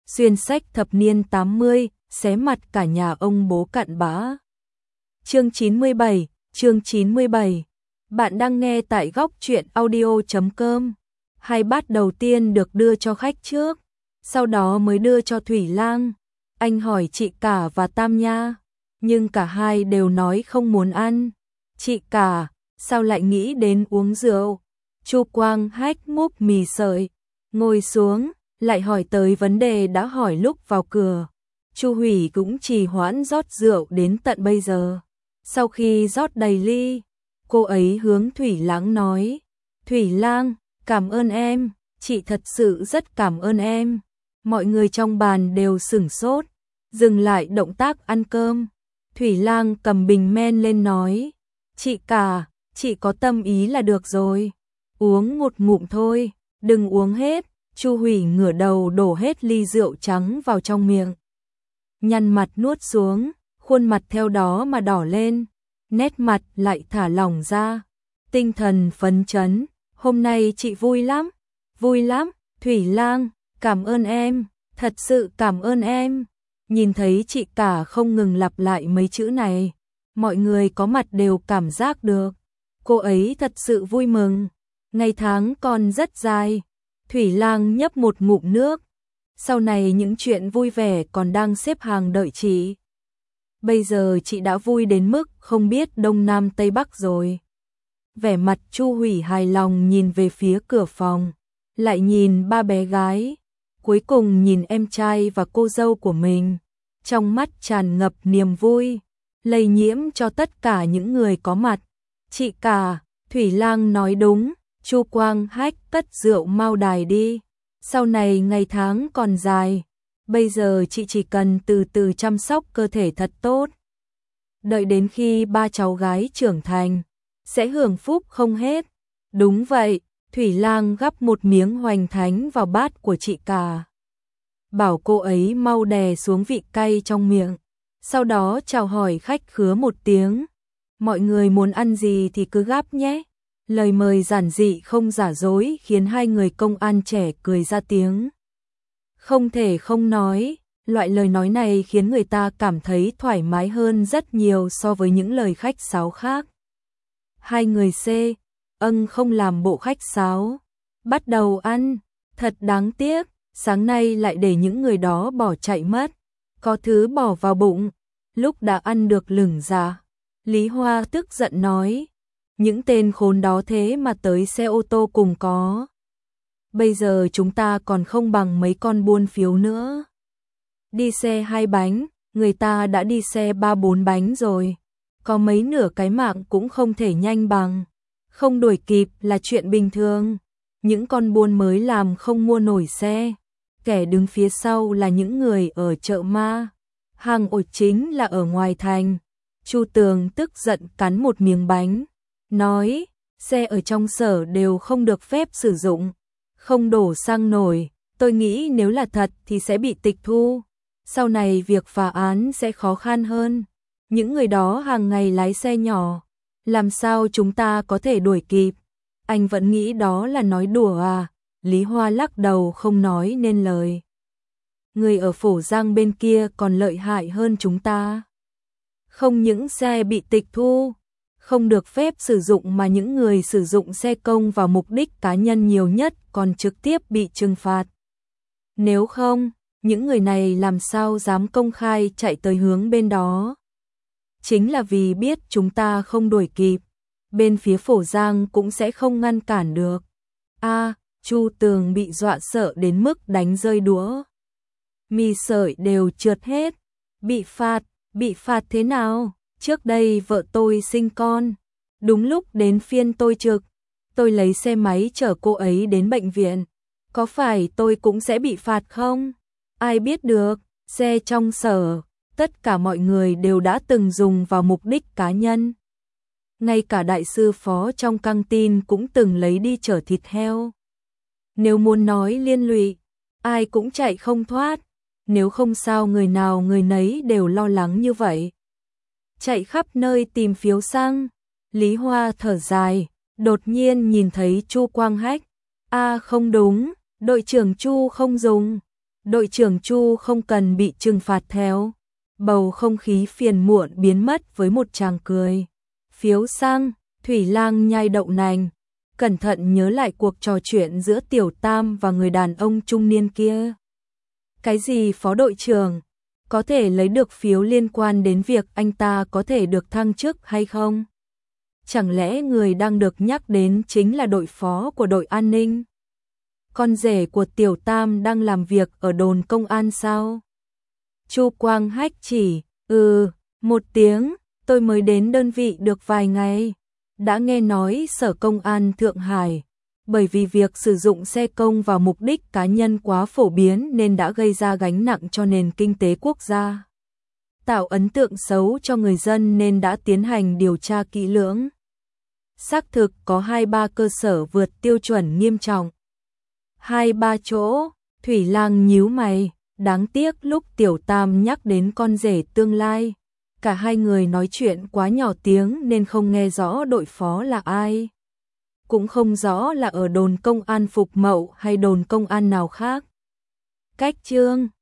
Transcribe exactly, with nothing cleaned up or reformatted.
xuyên sách thập niên tám mươi, xé mặt cả nhà ông bố cặn bã. Chương chín mươi bảy, chương chín mươi bảy. Bạn đang nghe tại góc truyện audio chấm com. Hai bát đầu tiên được đưa cho khách trước, sau đó mới đưa cho Thủy Lang. Anh hỏi chị cả và Tam Nha, nhưng cả hai đều nói không muốn ăn. Chị cả, sao lại nghĩ đến uống rượu? Chu Quang Hách múc mì sợi, ngồi xuống, lại hỏi tới vấn đề đã hỏi lúc vào cửa. Chu Hủy cũng trì hoãn rót rượu đến tận bây giờ. Sau khi rót đầy ly, cô ấy hướng Thủy Lang nói, Thủy Lang, cảm ơn em, chị thật sự rất cảm ơn em. Mọi người trong bàn đều sửng sốt, dừng lại động tác ăn cơm. Thủy Lang cầm bình men lên nói, chị cả, chị có tâm ý là được rồi. Uống một ngụm thôi, đừng uống hết. Chu Hủy ngửa đầu đổ hết ly rượu trắng vào trong miệng, nhăn mặt nuốt xuống, khuôn mặt theo đó mà đỏ lên, nét mặt lại thả lỏng ra, tinh thần phấn chấn. Hôm nay chị vui lắm, vui lắm, Thủy Lang, cảm ơn em, thật sự cảm ơn em. Nhìn thấy chị cả không ngừng lặp lại mấy chữ này, mọi người có mặt đều cảm giác được, cô ấy thật sự vui mừng. Ngày tháng còn rất dài. Thủy Lang nhấp một ngụm nước, sau này những chuyện vui vẻ còn đang xếp hàng đợi chị. Bây giờ chị đã vui đến mức không biết đông nam tây bắc rồi. Vẻ mặt Chu Hủy hài lòng nhìn về phía cửa phòng, lại nhìn ba bé gái, cuối cùng nhìn em trai và cô dâu của mình, trong mắt tràn ngập niềm vui, lây nhiễm cho tất cả những người có mặt. Chị cả, Thủy Lang nói đúng. Chu Quang Hách cất rượu mau đài đi, sau này ngày tháng còn dài, bây giờ chị chỉ cần từ từ chăm sóc cơ thể thật tốt. Đợi đến khi ba cháu gái trưởng thành, sẽ hưởng phúc không hết. Đúng vậy, Thủy Lang gắp một miếng hoành thánh vào bát của chị cả, bảo cô ấy mau đè xuống vị cay trong miệng, sau đó chào hỏi khách khứa một tiếng. Mọi người muốn ăn gì thì cứ gắp nhé. Lời mời giản dị không giả dối khiến hai người công an trẻ cười ra tiếng. Không thể không nói, loại lời nói này khiến người ta cảm thấy thoải mái hơn rất nhiều so với những lời khách sáo khác. Hai người C, âng không làm bộ khách sáo, bắt đầu ăn. Thật đáng tiếc, sáng nay lại để những người đó bỏ chạy mất, có thứ bỏ vào bụng. Lúc đã ăn được lửng ra, Lý Hoa tức giận nói, những tên khốn đó thế mà tới xe ô tô cùng có. Bây giờ chúng ta còn không bằng mấy con buôn phiếu nữa. Đi xe hai bánh, người ta đã đi xe ba bốn bánh rồi. Có mấy nửa cái mạng cũng không thể nhanh bằng. Không đuổi kịp là chuyện bình thường. Những con buôn mới làm không mua nổi xe. Kẻ đứng phía sau là những người ở chợ ma. Hàng ổ chính là ở ngoài thành. Chu Tường tức giận cắn một miếng bánh, nói, xe ở trong sở đều không được phép sử dụng, không đổ xăng nổi, tôi nghĩ nếu là thật thì sẽ bị tịch thu, sau này việc phá án sẽ khó khăn hơn. Những người đó hàng ngày lái xe nhỏ, làm sao chúng ta có thể đuổi kịp? Anh vẫn nghĩ đó là nói đùa à? Lý Hoa lắc đầu không nói nên lời. Người ở Phổ Giang bên kia còn lợi hại hơn chúng ta. Không những xe bị tịch thu, không được phép sử dụng mà những người sử dụng xe công vào mục đích cá nhân nhiều nhất còn trực tiếp bị trừng phạt. Nếu không, những người này làm sao dám công khai chạy tới hướng bên đó? Chính là vì biết chúng ta không đuổi kịp, bên phía Phổ Giang cũng sẽ không ngăn cản được. A, à, Chu Tường bị dọa sợ đến mức đánh rơi đũa. Mì sợi đều trượt hết, bị phạt, bị phạt thế nào? Trước đây vợ tôi sinh con, đúng lúc đến phiên tôi trực, tôi lấy xe máy chở cô ấy đến bệnh viện, có phải tôi cũng sẽ bị phạt không? Ai biết được, xe trong sở, tất cả mọi người đều đã từng dùng vào mục đích cá nhân. Ngay cả đại sư phó trong căng tin cũng từng lấy đi chở thịt heo. Nếu muốn nói liên lụy, ai cũng chạy không thoát, nếu không sao người nào người nấy đều lo lắng như vậy. Chạy khắp nơi tìm phiếu xăng. Lý Hoa thở dài, đột nhiên nhìn thấy Chu Quang Hách. A à, không đúng, đội trưởng Chu không dùng. đội trưởng Chu không cần bị trừng phạt theo. Bầu không khí phiền muộn biến mất với một tràng cười. Phiếu xăng, Thủy Lang nhai đậu nành, cẩn thận nhớ lại cuộc trò chuyện giữa Tiểu Tam và người đàn ông trung niên kia. Cái gì phó đội trưởng? Có thể lấy được phiếu liên quan đến việc anh ta có thể được thăng chức hay không? Chẳng lẽ người đang được nhắc đến chính là đội phó của đội an ninh? Con rể của Tiểu Tam đang làm việc ở đồn công an sao? Chu Quang Hách chỉ, ừ, một tiếng, tôi mới đến đơn vị được vài ngày. Đã nghe nói Sở Công an Thượng Hải, bởi vì việc sử dụng xe công vào mục đích cá nhân quá phổ biến nên đã gây ra gánh nặng cho nền kinh tế quốc gia. Tạo ấn tượng xấu cho người dân nên đã tiến hành điều tra kỹ lưỡng. Xác thực có hai ba cơ sở vượt tiêu chuẩn nghiêm trọng. Hai ba chỗ, Thủy Lang nhíu mày, đáng tiếc lúc Tiểu Tam nhắc đến con rể tương lai. Cả hai người nói chuyện quá nhỏ tiếng nên không nghe rõ đội phó là ai. Cũng không rõ là ở đồn công an Phục Mậu hay đồn công an nào khác. Cách chương